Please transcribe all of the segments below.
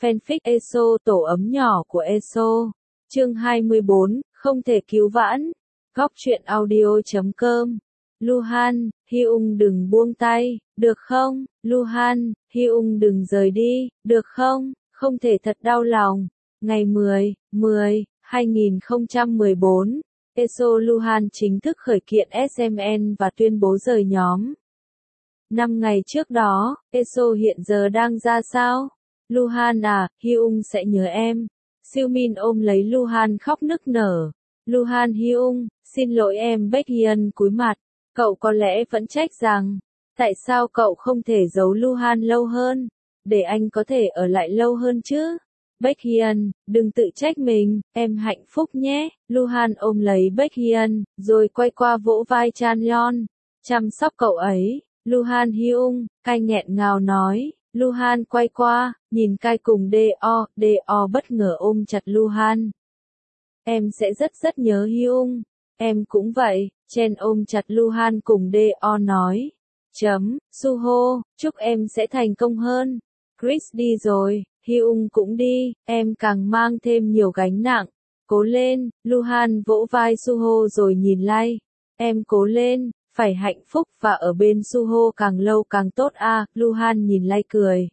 Fanfic ESO tổ ấm nhỏ của ESO. Chương 24, không thể cứu vãn. Góc truyện audio.com. Luhan, Hyung đừng buông tay, được không? Luhan, Hyung đừng rời đi, được không? Không thể thật đau lòng. Ngày 10/10/2014, ESO Luhan chính thức khởi kiện SMN và tuyên bố rời nhóm. 5 ngày trước đó, ESO hiện giờ đang ra sao? Luhan à, Hyung sẽ nhớ em. Seomin ôm lấy Luhan khóc nức nở. Luhan Hyung, xin lỗi em. Baekhyun cúi mặt. Cậu có lẽ vẫn trách rằng, tại sao cậu không thể giấu Luhan lâu hơn, để anh có thể ở lại lâu hơn chứ? Baekhyun, đừng tự trách mình, em hạnh phúc nhé. Luhan ôm lấy Baekhyun, rồi quay qua vỗ vai Chanyeon, chăm sóc cậu ấy. Luhan Hyung, Kai nghẹn ngào nói. Luhan quay qua, nhìn Kai cùng Do bất ngờ ôm chặt Luhan. Em sẽ rất nhớ Hyung. Em cũng vậy. Chen ôm chặt Luhan cùng Do nói. Suho, chúc em sẽ thành công hơn. Chris đi rồi, Hyung cũng đi, em càng mang thêm nhiều gánh nặng. Cố lên, Luhan vỗ vai Suho rồi nhìn Lai. Em cố lên, phải hạnh phúc và ở bên Suho càng lâu càng tốt à. Luhan nhìn Lai cười.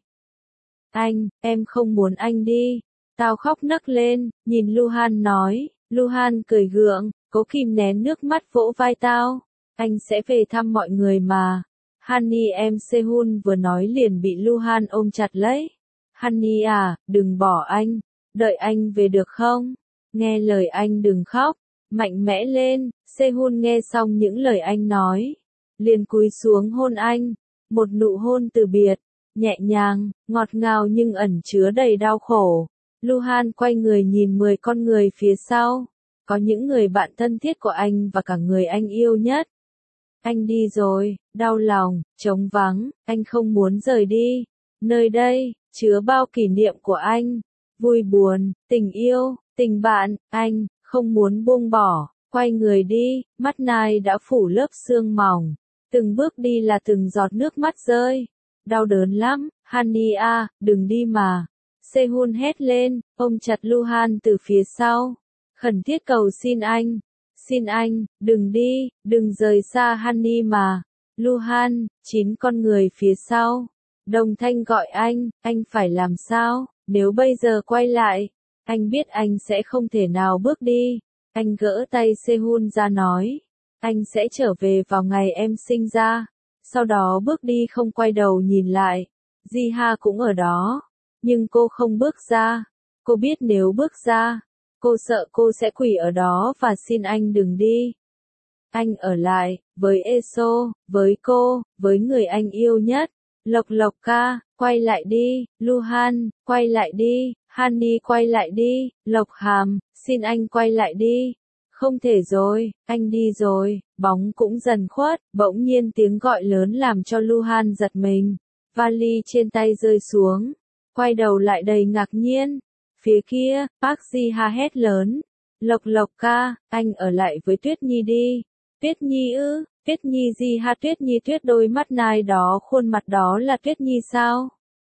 Em không muốn anh đi. Tao khóc nấc lên, nhìn Luhan nói. Luhan cười gượng, cố kìm nén nước mắt vỗ vai tao. Anh sẽ về thăm mọi người mà. Honey em Sehun vừa nói liền bị Luhan ôm chặt lấy. Honey à, đừng bỏ anh. Đợi anh về được không? Nghe lời anh đừng khóc. Mạnh mẽ lên. Sehun nghe xong những lời anh nói, liền cúi xuống hôn anh. Một nụ hôn từ biệt, nhẹ nhàng, ngọt ngào nhưng ẩn chứa đầy đau khổ. Luhan quay người nhìn 10 con người phía sau. Có những người bạn thân thiết của anh và cả người anh yêu nhất. Anh đi rồi, đau lòng, trống vắng, anh không muốn rời đi. Nơi đây, chứa bao kỷ niệm của anh. Vui buồn, tình yêu, tình bạn, anh không muốn buông bỏ. Quay người đi, mắt Nai đã phủ lớp sương mỏng. Từng bước đi là từng giọt nước mắt rơi. Đau đớn lắm, Honey à, đừng đi mà. Sehun hét lên, ôm chặt Luhan từ phía sau. Khẩn thiết cầu xin anh. Xin anh, đừng đi, đừng rời xa Honey mà. Luhan, 9 con người phía sau. Đồng thanh gọi anh phải làm sao, nếu bây giờ quay lại. Anh biết anh sẽ không thể nào bước đi. Anh gỡ tay Sehun ra nói. Anh sẽ trở về vào ngày em sinh ra. Sau đó bước đi không quay đầu nhìn lại. Jiha cũng ở đó. Nhưng cô không bước ra. Cô biết nếu bước ra, cô sợ cô sẽ quỳ ở đó và xin anh đừng đi. Anh ở lại, với ESO, với cô, với người anh yêu nhất. Lộc ca, quay lại đi. Luhan, quay lại đi. Honey quay lại đi. Lộc Hàm, xin anh quay lại đi. Không thể rồi, anh đi rồi. Bóng cũng dần khuất. Bỗng nhiên tiếng gọi lớn làm cho Luhan giật mình. Vali trên tay rơi xuống. Quay đầu lại đầy ngạc nhiên. Phía kia, Park Ji-ha hét lớn. Lộc ca, anh ở lại với Tuyết Nhi đi. Tuyết Nhi ư? Tuyết Nhi Ji-ha Tuyết Nhi tuyết đôi mắt Nai đó khuôn mặt đó là Tuyết Nhi sao?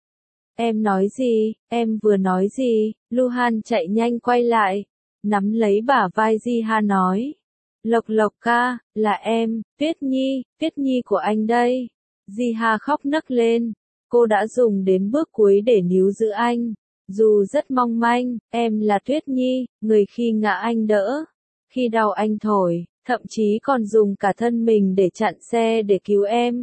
Em nói gì? Em vừa nói gì? Luhan chạy nhanh quay lại. Nắm lấy bả vai Ji-ha nói. Lộc ca, là em, Tuyết Nhi của anh đây. Ji-ha khóc nấc lên. Cô đã dùng đến bước cuối để níu giữ anh. Dù rất mong manh, em là Tuyết Nhi, người khi ngã anh đỡ. Khi đau anh thổi, thậm chí còn dùng cả thân mình để chặn xe để cứu em.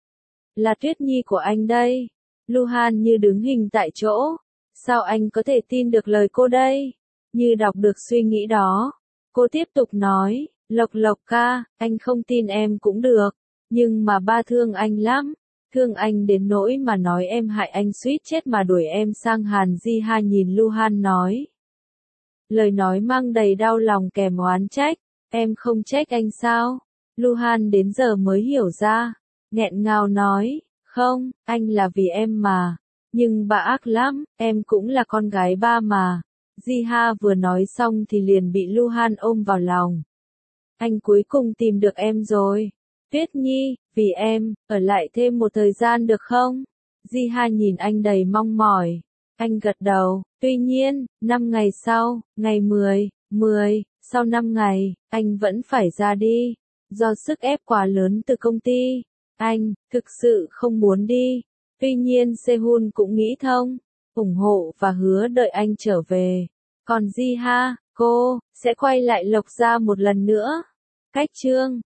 Là Tuyết Nhi của anh đây. Luhan như đứng hình tại chỗ. Sao anh có thể tin được lời cô đây? Như đọc được suy nghĩ đó. Cô tiếp tục nói, Lộc ca, anh không tin em cũng được. Nhưng mà ba thương anh lắm. Thương anh đến nỗi mà nói em hại anh suýt chết mà đuổi em sang Hàn. Ji-ha nhìn Luhan nói. Lời nói mang đầy đau lòng kèm oán trách. Em không trách anh sao? Luhan đến giờ mới hiểu ra. Nghẹn ngào nói. Không, anh là vì em mà. Nhưng bà ác lắm, em cũng là con gái ba mà. Ji-ha vừa nói xong thì liền bị Luhan ôm vào lòng. Anh cuối cùng tìm được em rồi. Tuyết Nhi, vì em, ở lại thêm một thời gian được không? Ji-ha nhìn anh đầy mong mỏi. Anh gật đầu, tuy nhiên, 5 ngày sau, ngày 10, sau 5 ngày, anh vẫn phải ra đi. Do sức ép quá lớn từ công ty, anh thực sự không muốn đi. Tuy nhiên Sehun cũng nghĩ thông, ủng hộ và hứa đợi anh trở về. Còn Ji Ha, cô sẽ quay lại Lộc Gia một lần nữa. Cách chương